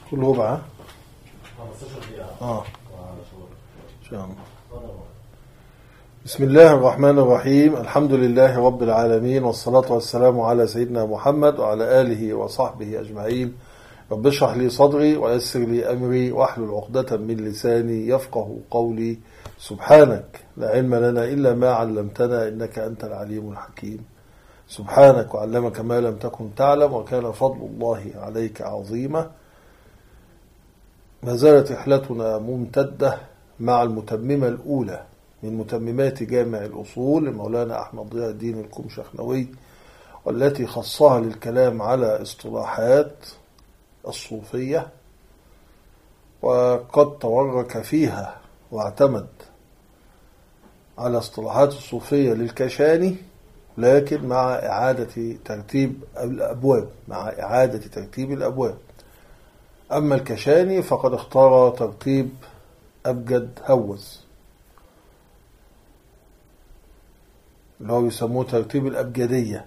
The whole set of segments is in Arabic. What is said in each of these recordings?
كل ربع 15 دقيقة. إن شاء الله. بسم الله الرحمن الرحيم. الحمد لله رب العالمين، والصلاة والسلام على سيدنا محمد وعلى آله وصحبه أجمعين. رب اشرح لي صدري ويسر لي أمري واحلل عقدة من لساني يفقه قولي. سبحانك لا علم لنا إلا ما علمتنا إنك أنت العليم الحكيم. سبحانك وعلمك ما لم تكن تعلم وكان فضل الله عليك عظيما. ما زالت رحلتنا ممتدة مع المتممة الأولى من متممات جامع الأصول لمولانا أحمد ضياء الدين الكمشخنوي، والتي خصها للكلام على اصطلاحات الصوفية، وقد تورك فيها واعتمد على اصطلاحات الصوفية للكشاني، لكن مع إعادة ترتيب الأبواب. أما الكشاني فقد اختار ترتيب أبجد هوز، اللي هو يسموه ترتيب الأبجدية،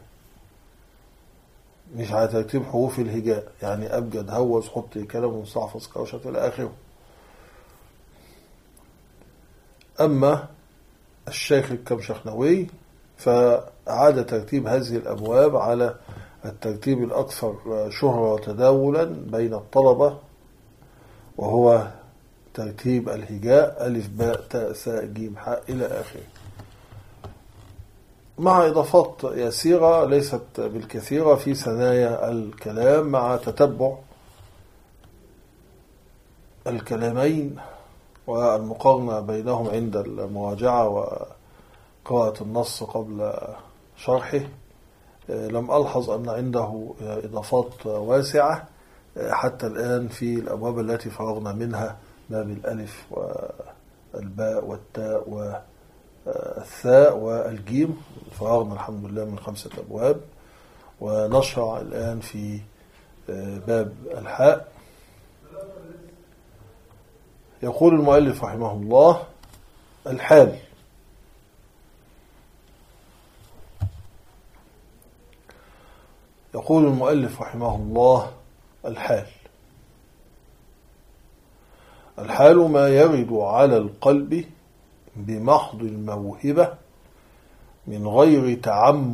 مش على ترتيب حروف الهجاء، يعني أبجد هوز حط كلام مستحفظ كرشة إلى آخره. أما الشيخ الكمشخنوي فأعاد ترتيب هذه الأبواب على الترتيب الأكثر شهرة وتداولا بين الطلبة، وهو ترتيب الهجاء ألف باء تاء ثاء جيم حاء إلى آخره، مع إضافات يسيرة ليست بالكثيرة في ثنايا الكلام، مع تتبع الكلامين والمقارنة بينهم عند المراجعة وقراءة النص قبل شرحه. لم ألحظ أن عنده إضافات واسعة حتى الآن في الأبواب التي فرغنا منها، باب الألف والباء والتاء والثاء والجيم، فرغنا الحمد لله من 5 أبواب، ونشرع الآن في باب الحاء. يقول المؤلف رحمه الله: الحال. يقول المؤلف رحمه الله: الحال ما يرد على القلب بمحض الموهبة من غير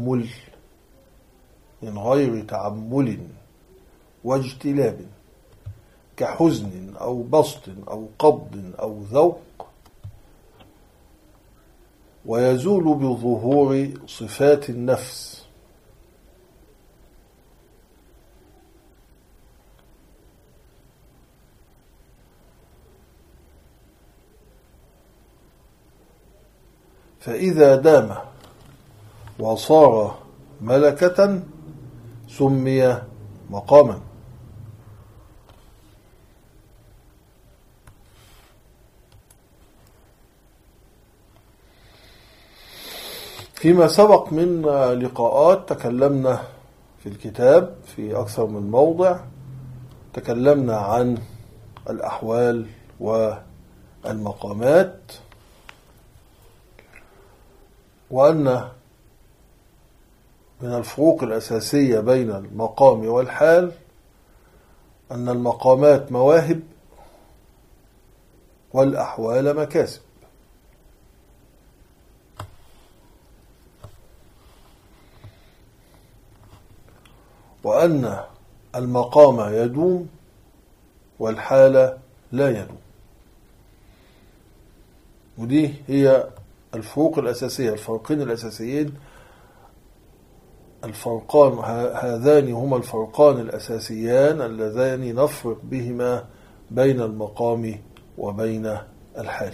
تعمل واجتلاب، كحزن أو بسط أو قبض أو ذوق، ويزول بظهور صفات النفس، فإذا دام وصار ملكة سمي مقاما. فيما سبق من لقاءات تكلمنا في الكتاب في أكثر من موضع، تكلمنا عن الأحوال والمقامات، وأن من الفروق الأساسية بين المقام والحال أن المقامات مواهب والأحوال مكاسب، وأن المقام يدوم والحال لا يدوم. ودي هي الفروق الأساسية، الفرقين الأساسيين، هذان هما الفرقان الأساسيان اللذان نفرق بهما بين المقام وبين الحال.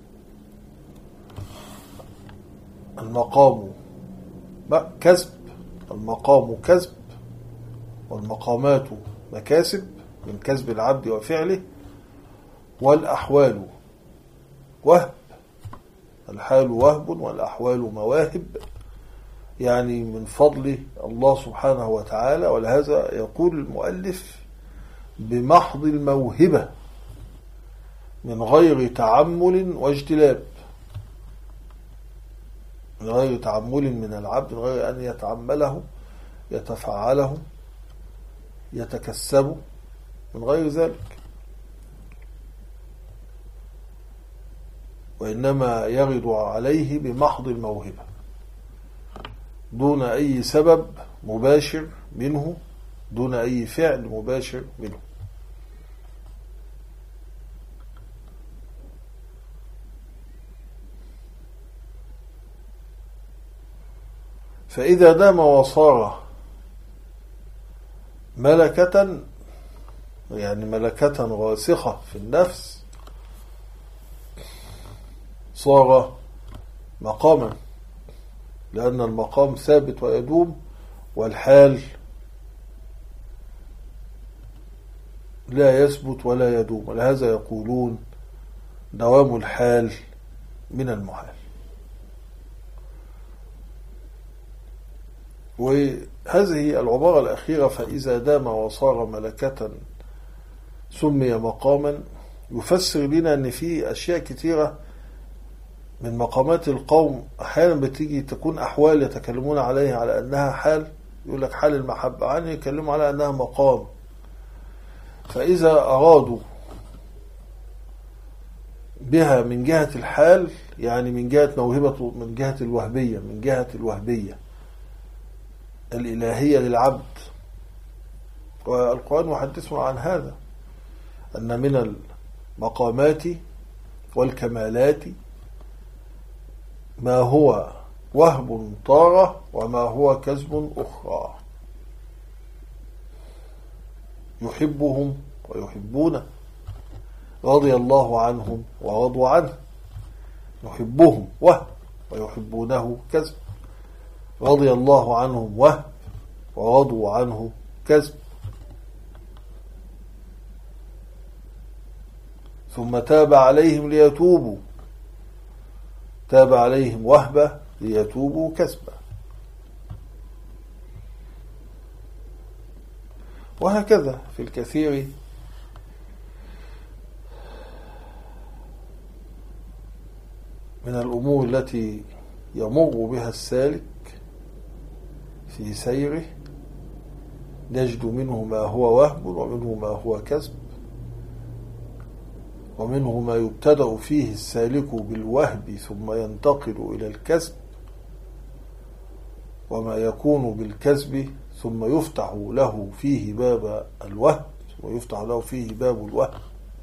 المقام كسب، والمقامات مكاسب من كسب العبد وفعله، والأحوال وهب، الحال وهب والأحوال مواهب، يعني من فضل الله سبحانه وتعالى. ولهذا يقول المؤلف: بمحض الموهبة من غير تعمل واجتلاب، من غير تعمل من العبد، من غير أن يتعمله يتفعله يتكسب، من غير ذلك. وإنما يرد عليه بمحض الموهبة دون أي سبب مباشر منه، دون أي فعل مباشر منه. فإذا دام وصار ملكة، يعني ملكة راسخة في النفس، صار مقاما، لأن المقام ثابت ويدوم، والحال لا يثبت ولا يدوم، ولهذا يقولون دوام الحال من المحال. وهذه العبارة الأخيرة فإذا دام وصار ملكة سمي مقاما يفسر لنا أن في أشياء كثيرة من مقامات القوم أحيانا بتيجي تكون أحوال يتكلمون عليها على أنها حال، يقول لك حال المحبة، عنه يتكلموا على أنها مقام. فإذا أرادوا بها من جهة الحال، يعني من جهة موهبة، من جهة الوهبية، من جهة الوهبية الإلهية للعبد، والقرآن يحدثنا عن هذا، أن من المقامات والكمالات ما هو وهب طارة وما هو كسب أخرى، يحبهم ويحبونه، رضي الله عنهم ورضوا عنه. يحبهم وهب ويحبونه كسب، رضي الله عنهم وهب ورضوا عنه كسب. ثم تاب عليهم ليتوبوا، تاب عليهم وهبة ليتوبوا كسبا، وهكذا في الكثير من الأمور التي يمر بها السالك في سيره، نجد منه ما هو وهب ومنه ما هو كسب، ومنه ما يبتدأ فيه السالك بالوهب ثم ينتقل إلى الكسب، وما يكون بالكسب ثم يفتح له فيه باب الوهب ويفتح له فيه باب الوهب.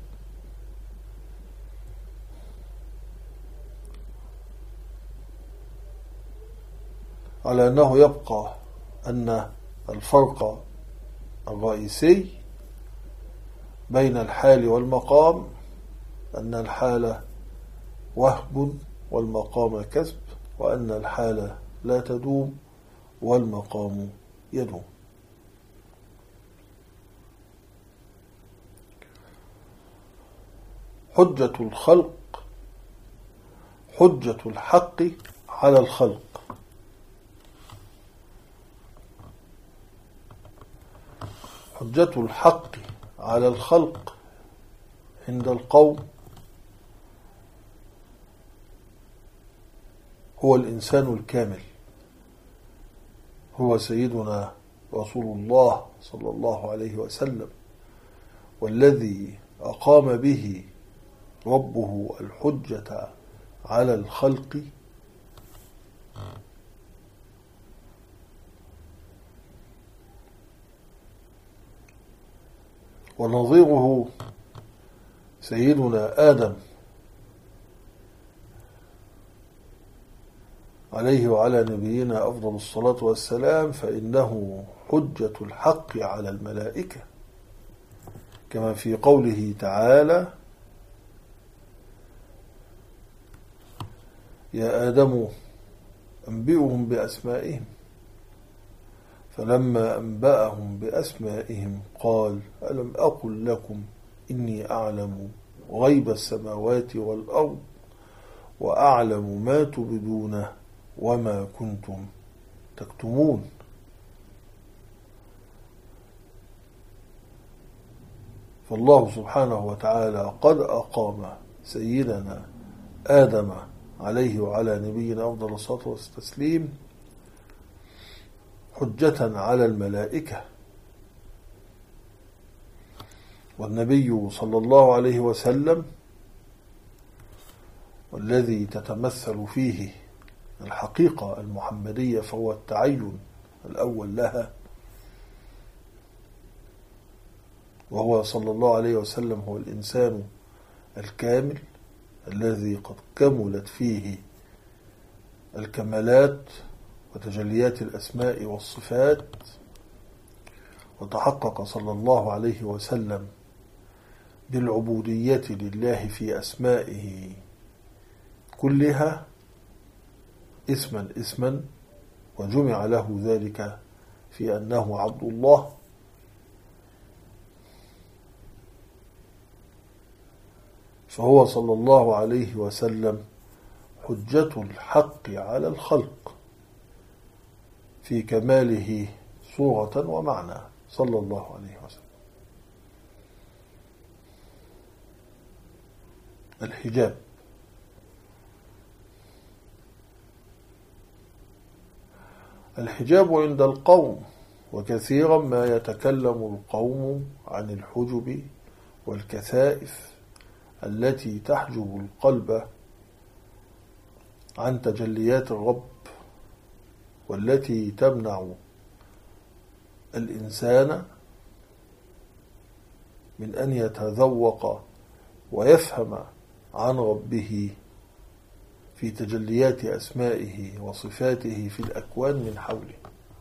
على أنه يبقى أن الفرق الرئيسي بين الحال والمقام أن الحال وهب والمقام كسب، وأن الحال لا تدوم والمقام يدوم. حجة الخلق حجة الحق على الخلق. حجة الحق على الخلق عند القوم هو الإنسان الكامل، هو سيدنا رسول الله صلى الله عليه وسلم، والذي أقام به ربه الحجة على الخلق ونظيره سيدنا آدم عليه وعلى نبينا أفضل الصلاة والسلام، فإنه حجة الحق على الملائكة، كما في قوله تعالى: يا آدم أنبئهم بأسمائهم، فلما أنبأهم بأسمائهم قال: ألم أقل لكم إني أعلم غيب السماوات والأرض وأعلم ما تبدون وما كنتم تكتمون. فالله سبحانه وتعالى قد أقام سيدنا آدم عليه وعلى نبينا أفضل الصلاة والتسليم حجة على الملائكة، والنبي صلى الله عليه وسلم والذي تتمثل فيه الحقيقة المحمدية، فهو التعين الأول لها، وهو صلى الله عليه وسلم هو الإنسان الكامل الذي قد كملت فيه الكمالات وتجليات الأسماء والصفات، وتحقق صلى الله عليه وسلم بالعبودية لله في أسمائه كلها اسما اسما، وجمع له ذلك في أنه عبد الله. فهو صلى الله عليه وسلم حجة الحق على الخلق في كماله صورة ومعنى صلى الله عليه وسلم. الحجاب. الحجاب عند القوم، وكثيرا ما يتكلم القوم عن الحجب والكثائف التي تحجب القلب عن تجليات الرب، والتي تمنع الإنسان من أن يتذوق ويفهم عن ربه في تجليات أسمائه وصفاته في الأكوان من حوله.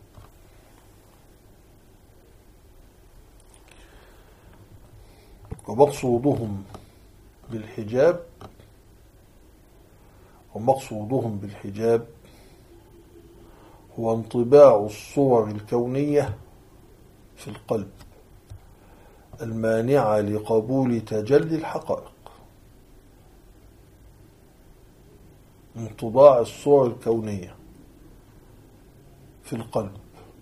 ومقصودهم بالحجاب هو انطباع الصور الكونية في القلب المانعة لقبول تجلي الحقائق. انطباع الصور الكونية في القلب.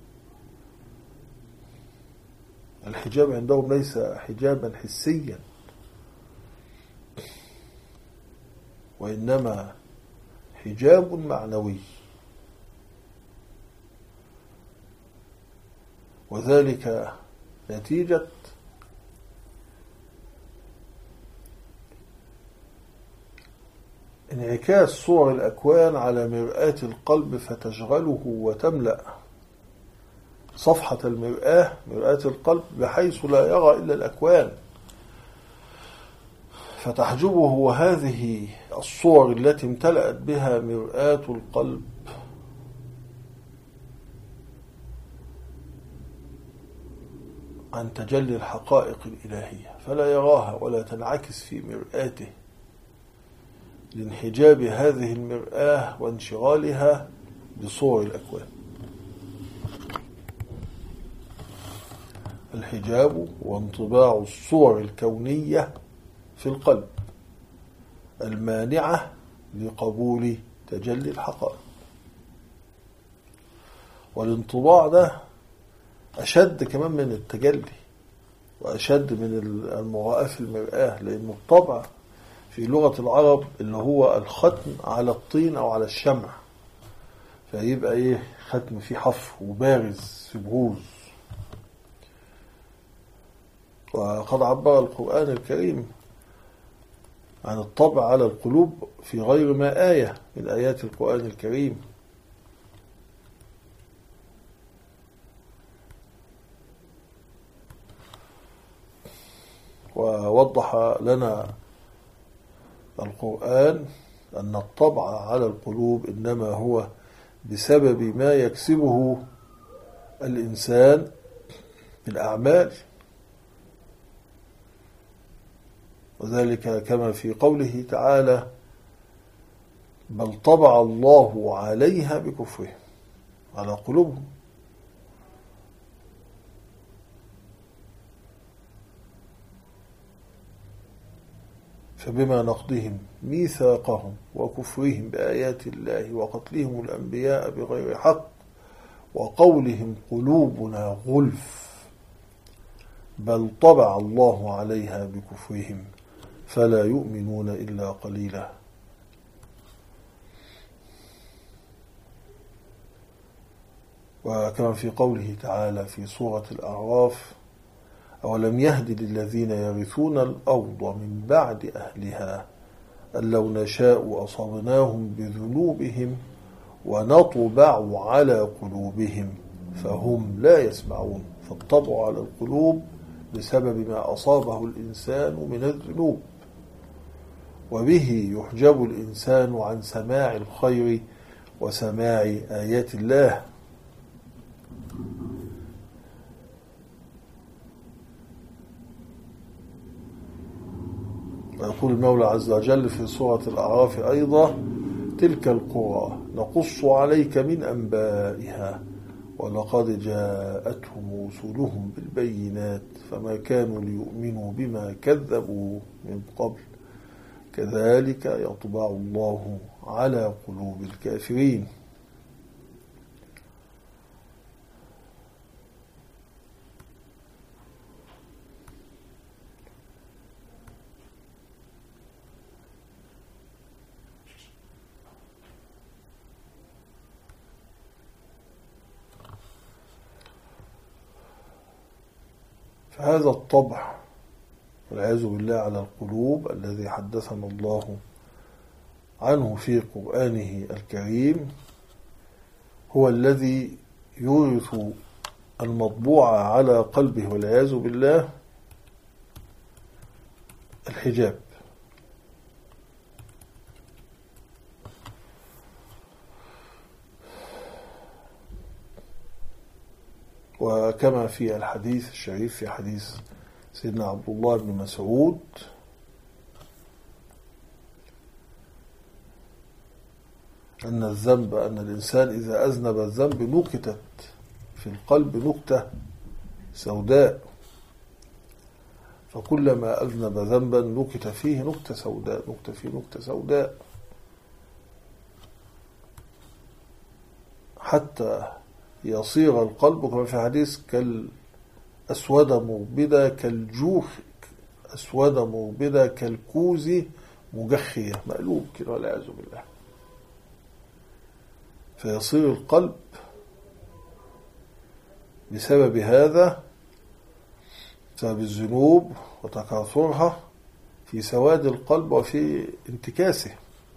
الحجاب عندهم ليس حجابا حسيا، وإنما حجاب معنوي، وذلك نتيجة انعكاس صور الأكوان على مرآة القلب، فتشغله وتملأ صفحة المرآة، مرآة القلب، بحيث لا يرى إلا الأكوان، فتحجبه هذه الصور التي امتلأت بها مرآة القلب عن تجلي الحقائق الإلهية، فلا يراها ولا تنعكس في مرآته لانحجاب هذه المرآة وانشغالها بصور الأكوان. الحجاب وانطباع الصور الكونية في القلب المانعة لقبول تجلي الحقائق. والانطباع ده أشد كمان من التجلي، وأشد من المراءة في المرآة، لأنه الطبع في لغة العرب اللي هو الختم على الطين أو على الشمع، فيبقى ختم فيه حفر وبارز في بروز. وقد عبر القرآن الكريم عن الطبع على القلوب في غير ما آية من آيات القرآن الكريم. ووضح لنا القرآن أن الطبع على القلوب إنما هو بسبب ما يكسبه الإنسان من أعمال، وذلك كما في قوله تعالى: بل طبع الله عليها بكفرهم، على قلوبهم. فبما نقضهم ميثاقهم وكفرهم بآيات الله وقتلهم الأنبياء بغير حق وقولهم قلوبنا غلف بل طبع الله عليها بكفرهم فلا يؤمنون إلا قليلا. وكما في قوله تعالى في سورة الأعراف: أولم يهد للذين يرثون الأرض من بعد أهلها أن لو نشاء أصبناهم بذنوبهم ونطبع على قلوبهم فهم لا يسمعون. فالطبع على القلوب بسبب ما أصابه الإنسان من الذنوب، وبه يحجب الإنسان عن سماع الخير وسماع آيات الله. ويقول المولى عز وجل في سورة الأعراف أيضا: تلك القرى نقص عليك من أنبائها ولقد جاءتهم رسلهم بالبينات فما كانوا ليؤمنوا بما كذبوا من قبل كذلك يطبع الله على قلوب الكافرين. فهذا الطبع والعياذ بالله على القلوب الذي حدثنا الله عنه في قرآنه الكريم هو الذي يورث المطبوع على قلبه والعياذ بالله الحجاب. وكما في الحديث الشريف في حديث سيدنا عبد الله بن مسعود أن الإنسان إذا أذنب الذنب نكتت في القلب نكتة سوداء، فكلما أذنب ذنبا نكت فيه نكتة سوداء، نكتة فيه نكتة سوداء، حتى يصير القلب كما في حديث كالأسود مغبدة كالجوخ أسود مغبدة كالكوز مجخية، مقلوب كده والعياذ بالله. فيصير القلب بسبب هذا، بسبب الذنوب وتكاثرها، في سواد القلب وفي انتكاسه.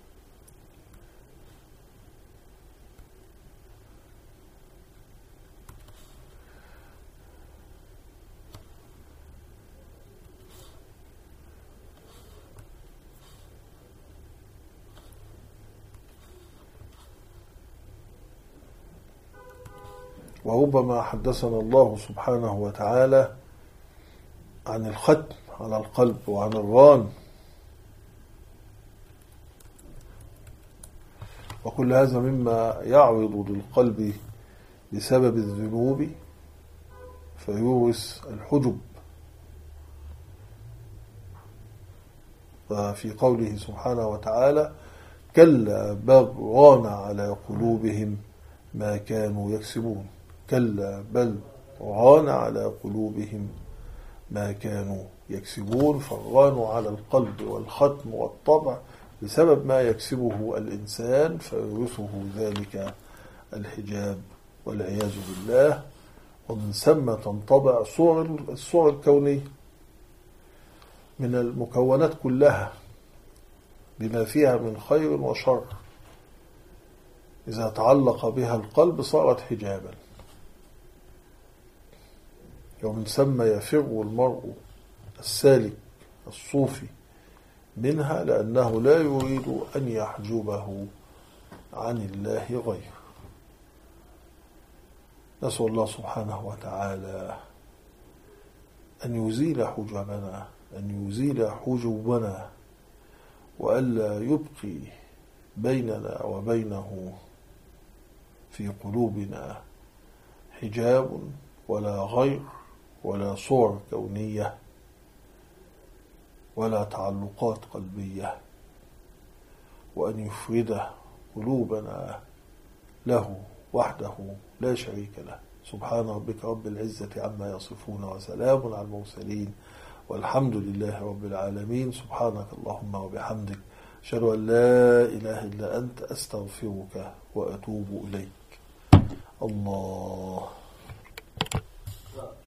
وربما حدثنا الله سبحانه وتعالى عن الختم على القلب وعن الران، وكل هذا مما يعرض للقلب بسبب الذنوب فيورث الحجب. وفي قوله سبحانه وتعالى: كلا بل ران على قلوبهم ما كانوا يكسبون. كلا بل ران على قلوبهم ما كانوا يكسبون. فالران على القلب والختم والطبع بسبب ما يكسبه الإنسان فيورثه ذلك الحجاب والعياذ بالله. ومن ثم تنطبع الصور الكونية من المكونات كلها بما فيها من خير وشر، إذا تعلق بها القلب صارت حجابا. ومن ثم يفر المرء السالك الصوفي منها لأنه لا يريد أن يحجبه عن الله غيره. نسأل الله سبحانه وتعالى أن يزيل حجبنا، أن يزيل حجوبنا، وألا يبقي بيننا وبينه في قلوبنا حجاب ولا غير ولا صور كونية ولا تعلقات قلبية، وأن يفرد قلوبنا له وحده لا شريك له. سبحان ربك رب العزة عما يصفون وسلام على المرسلين والحمد لله رب العالمين. سبحانك اللهم وبحمدك، أشهد أن لا إله إلا أنت، أستغفرك وأتوب إليك. الله